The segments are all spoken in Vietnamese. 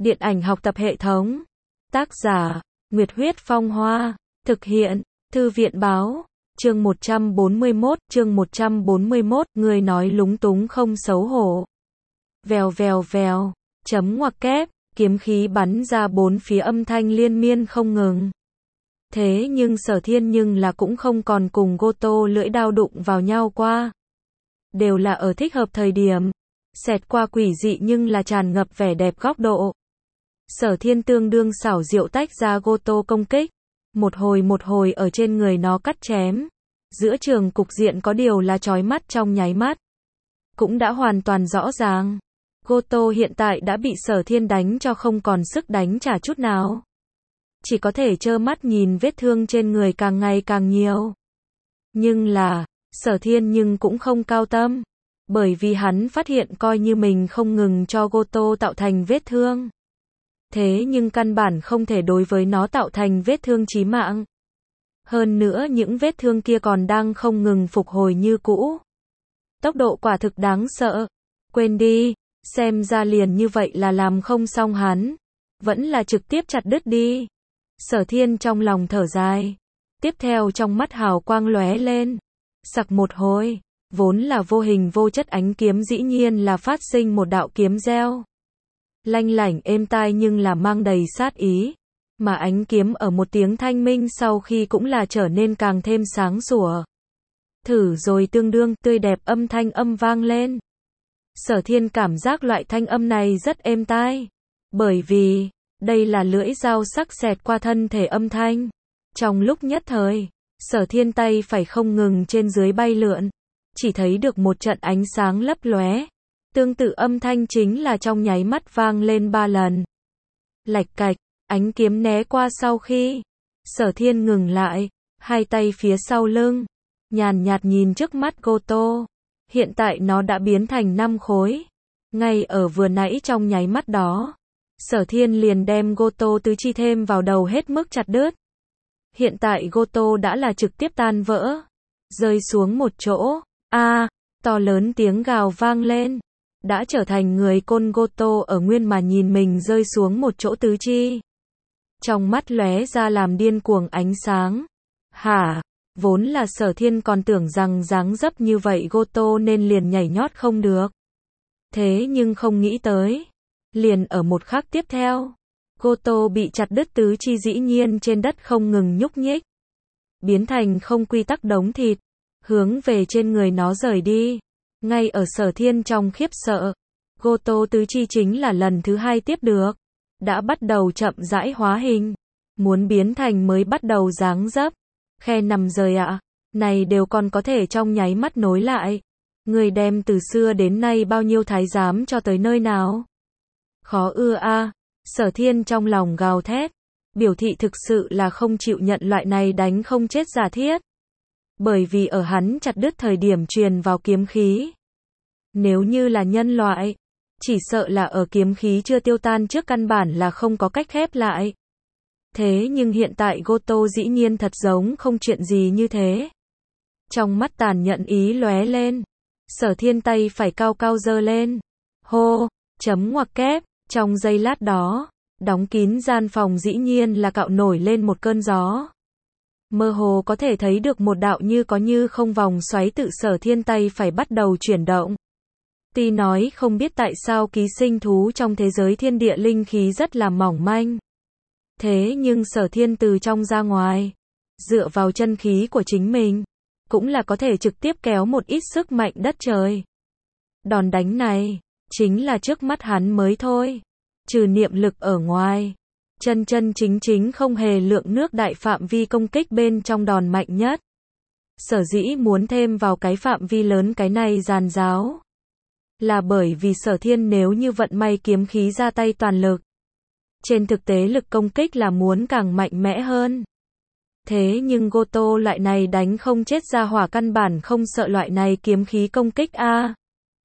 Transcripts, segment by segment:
Điện ảnh học tập hệ thống. Tác giả, Nguyệt Huyết Phong Hoa. Thực hiện, Thư viện Báo. Chương 141, người nói lúng túng không xấu hổ. Vèo vèo vèo, chấm ngoặc kép, kiếm khí bắn ra bốn phía, âm thanh liên miên không ngừng. Thế nhưng Sở Thiên nhưng là cũng không còn cùng Goto lưỡi đao đụng vào nhau qua. Đều là ở thích hợp thời điểm. Xẹt qua quỷ dị nhưng là tràn ngập vẻ đẹp góc độ. Sở Thiên tương đương xảo diệu tách ra Goto công kích. Một hồi ở trên người nó cắt chém. Giữa trường cục diện có điều là chói mắt trong nháy mắt. Cũng đã hoàn toàn rõ ràng. Goto hiện tại đã bị Sở Thiên đánh cho không còn sức đánh trả chút nào. Chỉ có thể trơ mắt nhìn vết thương trên người càng ngày càng nhiều. Nhưng là, Sở Thiên nhưng cũng không cao tâm. Bởi vì hắn phát hiện coi như mình không ngừng cho Goto tạo thành vết thương. Thế nhưng căn bản không thể đối với nó tạo thành vết thương chí mạng. Hơn nữa những vết thương kia còn đang không ngừng phục hồi như cũ. Tốc độ quả thực đáng sợ. Quên đi, xem ra liền như vậy là làm không xong hắn. Vẫn là trực tiếp chặt đứt đi. Sở Thiên trong lòng thở dài. Tiếp theo trong mắt hào quang lóe lên. Sặc một hồi, vốn là vô hình vô chất ánh kiếm dĩ nhiên là phát sinh một đạo kiếm reo. Lanh lảnh êm tai nhưng là mang đầy sát ý. Mà ánh kiếm ở một tiếng thanh minh sau khi cũng là trở nên càng thêm sáng sủa. Thử rồi tương đương tươi đẹp âm thanh âm vang lên. Sở Thiên cảm giác loại thanh âm này rất êm tai. Bởi vì, đây là lưỡi dao sắc xẹt qua thân thể âm thanh. Trong lúc nhất thời, Sở Thiên tay phải không ngừng trên dưới bay lượn. Chỉ thấy được một trận ánh sáng lấp lóe. Tương tự âm thanh chính là trong nháy mắt vang lên 3 lần. Lạch cạch, ánh kiếm né qua sau khi Sở Thiên ngừng lại, hai tay phía sau lưng, nhàn nhạt nhìn trước mắt Goto. Hiện tại nó đã biến thành 5 khối. Ngay ở vừa nãy trong nháy mắt đó, Sở Thiên liền đem Goto tứ chi thêm vào đầu hết mức chặt đứt. Hiện tại Goto đã là trực tiếp tan vỡ, rơi xuống một chỗ. To lớn tiếng gào vang lên. Đã trở thành người côn Goto ở nguyên mà nhìn mình rơi xuống một chỗ tứ chi. Trong mắt lóe ra làm điên cuồng ánh sáng. Hả? Vốn là Sở Thiên còn tưởng rằng dáng dấp như vậy Goto nên liền nhảy nhót không được. Thế nhưng không nghĩ tới. Liền ở một khắc tiếp theo, Goto bị chặt đứt tứ chi dĩ nhiên trên đất không ngừng nhúc nhích. Biến thành không quy tắc đống thịt. Hướng về trên người nó rời đi. Ngay ở Sở Thiên trong khiếp sợ, Goto tứ chi chính là lần thứ 2 tiếp được. Đã bắt đầu chậm rãi hóa hình. Muốn biến thành mới bắt đầu dáng dấp. Khe nằm rời ạ. Này đều còn có thể trong nháy mắt nối lại. Người đem từ xưa đến nay bao nhiêu thái giám cho tới nơi nào. Khó ưa a. Sở Thiên trong lòng gào thét. Biểu thị thực sự là không chịu nhận loại này đánh không chết giả thiết. Bởi vì ở hắn chặt đứt thời điểm truyền vào kiếm khí. Nếu như là nhân loại, chỉ sợ là ở kiếm khí chưa tiêu tan trước căn bản là không có cách khép lại. Thế nhưng hiện tại Goto dĩ nhiên thật giống không chuyện gì như thế. Trong mắt tàn nhẫn ý lóe lên. Sở Thiên tay phải cao cao giơ lên. Hô, chấm ngoặc kép, trong giây lát đó, đóng kín gian phòng dĩ nhiên là cạo nổi lên một cơn gió. Mơ hồ có thể thấy được một đạo như có như không vòng xoáy tự Sở Thiên tay phải bắt đầu chuyển động. Tuy nói không biết tại sao ký sinh thú trong thế giới thiên địa linh khí rất là mỏng manh. Thế nhưng Sở Thiên từ trong ra ngoài, dựa vào chân khí của chính mình, cũng là có thể trực tiếp kéo một ít sức mạnh đất trời. Đòn đánh này, chính là trước mắt hắn mới thôi. Trừ niệm lực ở ngoài, chân chính không hề lượng nước đại phạm vi công kích bên trong đòn mạnh nhất. Sở dĩ muốn thêm vào cái phạm vi lớn cái này giàn giáo. Là bởi vì Sở Thiên nếu như vận may kiếm khí ra tay toàn lực. Trên thực tế lực công kích là muốn càng mạnh mẽ hơn. Thế nhưng Goto loại này đánh không chết ra hỏa căn bản không sợ loại này kiếm khí công kích a.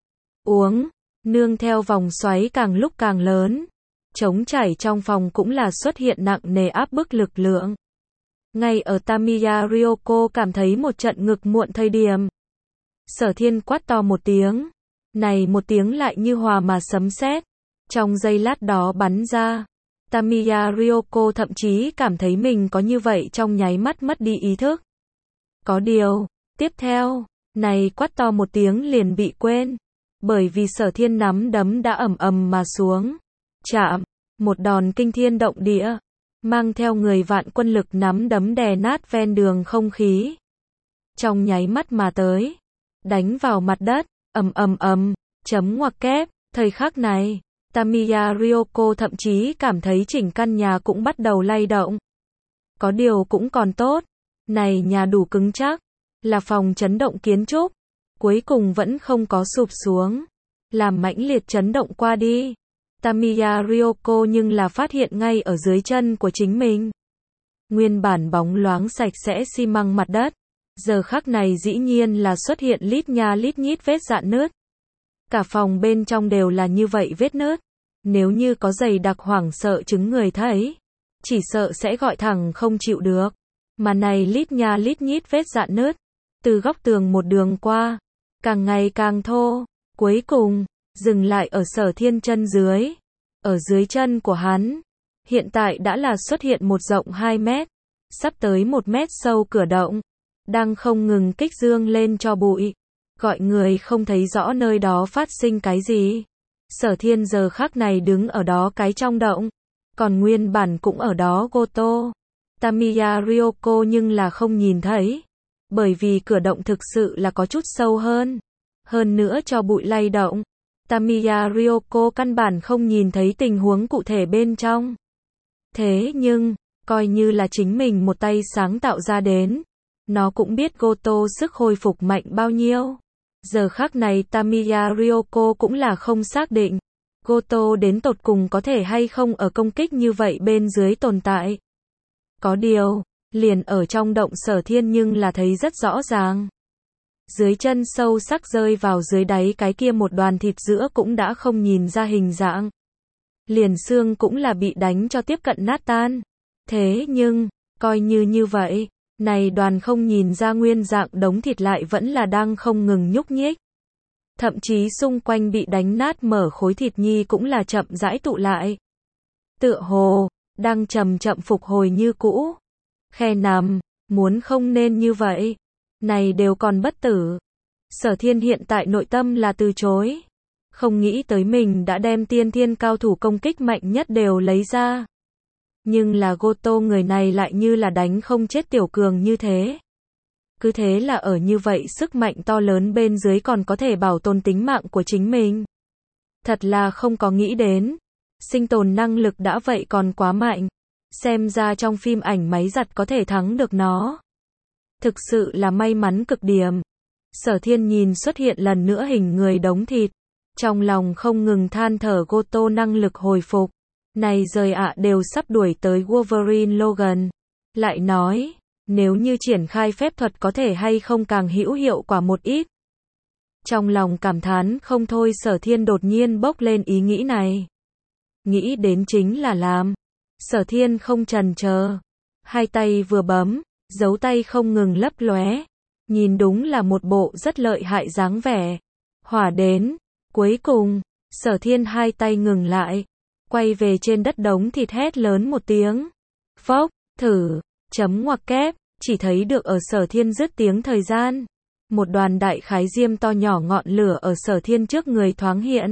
Uống, nương theo vòng xoáy càng lúc càng lớn. Trống chảy trong phòng cũng là xuất hiện nặng nề áp bức lực lượng. Ngay ở Tamiya Ryoko cảm thấy một trận ngực muộn thời điểm. Sở Thiên quát to một tiếng. Này một tiếng lại như hòa mà sấm sét. Trong giây lát đó bắn ra, Tamiya Ryoko thậm chí cảm thấy mình có như vậy trong nháy mắt mất đi ý thức. Có điều, tiếp theo, này quát to một tiếng liền bị quên, bởi vì Sở Thiên nắm đấm đã ầm ầm mà xuống. Chạm, một đòn kinh thiên động địa, mang theo người vạn quân lực nắm đấm đè nát ven đường không khí. Trong nháy mắt mà tới, đánh vào mặt đất, ầm ầm ầm, chấm ngoặc kép, thời khắc này, Tamiya Ryoko thậm chí cảm thấy chỉnh căn nhà cũng bắt đầu lay động. Có điều cũng còn tốt, này nhà đủ cứng chắc, là phòng chấn động kiến trúc, cuối cùng vẫn không có sụp xuống, làm mãnh liệt chấn động qua đi. Tamiya Ryoko nhưng là phát hiện ngay ở dưới chân của chính mình. Nguyên bản bóng loáng sạch sẽ xi măng mặt đất, giờ khắc này dĩ nhiên là xuất hiện lít nha lít nhít vết rạn nứt. Cả phòng bên trong đều là như vậy vết nứt. Nếu như có dày đặc hoảng sợ chứng người thấy, chỉ sợ sẽ gọi thẳng không chịu được. Mà này lít nha lít nhít vết rạn nứt, từ góc tường một đường qua, càng ngày càng thô, cuối cùng, dừng lại ở Sở Thiên chân dưới. Ở dưới chân của hắn, hiện tại đã là xuất hiện một rộng 2 mét, sắp tới 1 mét sâu cửa động, đang không ngừng kích dương lên cho bụi, gọi người không thấy rõ nơi đó phát sinh cái gì. Sở Thiên giờ khắc này đứng ở đó cái trong động, còn nguyên bản cũng ở đó Goto, Tamiya Ryoko nhưng là không nhìn thấy, bởi vì cửa động thực sự là có chút sâu hơn. Hơn nữa cho bụi lay động, Tamiya Ryoko căn bản không nhìn thấy tình huống cụ thể bên trong. Thế nhưng, coi như là chính mình một tay sáng tạo ra đến, nó cũng biết Goto sức hồi phục mạnh bao nhiêu. Giờ khắc này Tamiya Ryoko cũng là không xác định, Goto đến tột cùng có thể hay không ở công kích như vậy bên dưới tồn tại. Có điều, liền ở trong động Sở Thiên nhưng là thấy rất rõ ràng. Dưới chân sâu sắc rơi vào dưới đáy cái kia một đoàn thịt giữa cũng đã không nhìn ra hình dạng. Liền xương cũng là bị đánh cho tiếp cận nát tan. Thế nhưng, coi như vậy, này đoàn không nhìn ra nguyên dạng đống thịt lại vẫn là đang không ngừng nhúc nhích. Thậm chí xung quanh bị đánh nát mở khối thịt nhi cũng là chậm rãi tụ lại. Tựa hồ, đang chậm chậm phục hồi như cũ. Khe nằm, muốn không nên như vậy. Này đều còn bất tử. Sở Thiên hiện tại nội tâm là từ chối. Không nghĩ tới mình đã đem tiên thiên cao thủ công kích mạnh nhất đều lấy ra. Nhưng là Goto người này lại như là đánh không chết tiểu cường như thế. Cứ thế là ở như vậy sức mạnh to lớn bên dưới còn có thể bảo tồn tính mạng của chính mình. Thật là không có nghĩ đến. Sinh tồn năng lực đã vậy còn quá mạnh. Xem ra trong phim ảnh máy giặt có thể thắng được nó. Thực sự là may mắn cực điểm. Sở Thiên nhìn xuất hiện lần nữa hình người đống thịt. Trong lòng không ngừng than thở Goto năng lực hồi phục. Này rời ạ đều sắp đuổi tới Wolverine Logan. Lại nói, nếu như triển khai phép thuật có thể hay không càng hữu hiệu quả một ít. Trong lòng cảm thán không thôi Sở Thiên đột nhiên bốc lên ý nghĩ này. Nghĩ đến chính là làm. Sở Thiên không chần chờ. Hai tay vừa bấm, dấu tay không ngừng lấp lóe. Nhìn đúng là một bộ rất lợi hại dáng vẻ. Hỏa đến. Cuối cùng, Sở Thiên hai tay ngừng lại. Quay về trên đất đống thịt hét lớn một tiếng. Phốc, thử, chấm ngoặc kép, chỉ thấy được ở Sở Thiên dứt tiếng thời gian. Một đoàn đại khái diêm to nhỏ ngọn lửa ở Sở Thiên trước người thoáng hiện.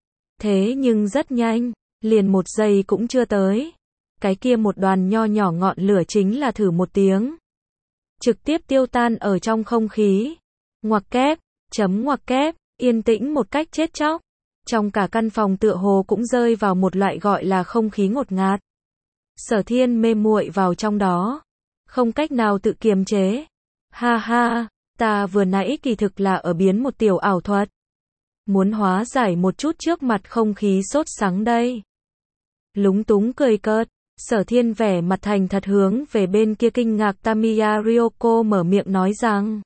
Thế nhưng rất nhanh, liền 1 giây cũng chưa tới. Cái kia một đoàn nho nhỏ ngọn lửa chính là thử một tiếng. Trực tiếp tiêu tan ở trong không khí. Ngoặc kép, chấm ngoặc kép, yên tĩnh một cách chết chóc. Trong cả căn phòng tựa hồ cũng rơi vào một loại gọi là không khí ngột ngạt. Sở Thiên mê muội vào trong đó. Không cách nào tự kiềm chế. Ha ha, ta vừa nãy kỳ thực là ở biến một tiểu ảo thuật. Muốn hóa giải một chút trước mặt không khí sốt sắng đây. Lúng túng cười cợt. Sở Thiên vẻ mặt thành thật hướng về bên kia kinh ngạc Tamiya Ryoko mở miệng nói rằng.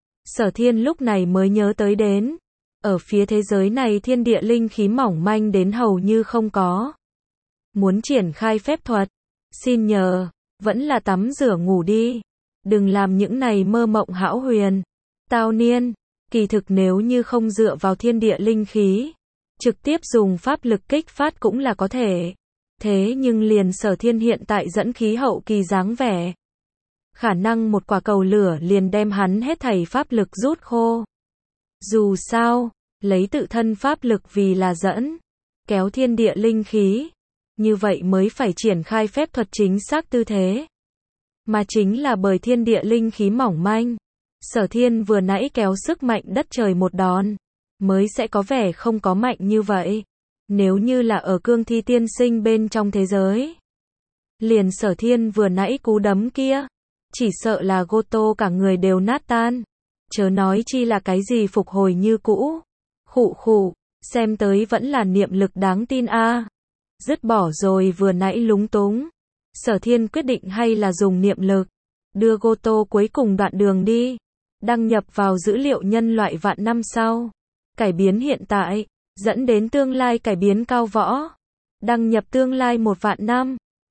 Sở Thiên lúc này mới nhớ tới đến. Ở phía thế giới này thiên địa linh khí mỏng manh đến hầu như không có. Muốn triển khai phép thuật. Xin nhờ, vẫn là tắm rửa ngủ đi. Đừng làm những này mơ mộng hão huyền. Tao niên, kỳ thực nếu như không dựa vào thiên địa linh khí. Trực tiếp dùng pháp lực kích phát cũng là có thể. Thế nhưng liền Sở Thiên hiện tại dẫn khí hậu kỳ dáng vẻ. Khả năng một quả cầu lửa liền đem hắn hết thảy pháp lực rút khô. Dù sao, lấy tự thân pháp lực vì là dẫn, kéo thiên địa linh khí. Như vậy mới phải triển khai phép thuật chính xác tư thế. Mà chính là bởi thiên địa linh khí mỏng manh. Sở Thiên vừa nãy kéo sức mạnh đất trời một đòn, mới sẽ có vẻ không có mạnh như vậy. Nếu như là ở cương thi tiên sinh bên trong thế giới, liền Sở Thiên vừa nãy cú đấm kia, chỉ sợ là Goto cả người đều nát tan. Chớ nói chi là cái gì phục hồi như cũ. Khụ khụ, xem tới vẫn là niệm lực đáng tin a. Dứt bỏ rồi vừa nãy lúng túng. Sở Thiên quyết định hay là dùng niệm lực, đưa Goto cuối cùng đoạn đường đi. Đăng nhập vào dữ liệu nhân loại vạn năm sau. Cải biến hiện tại, dẫn đến tương lai cải biến cao võ. Đăng nhập tương lai 1 vạn năm.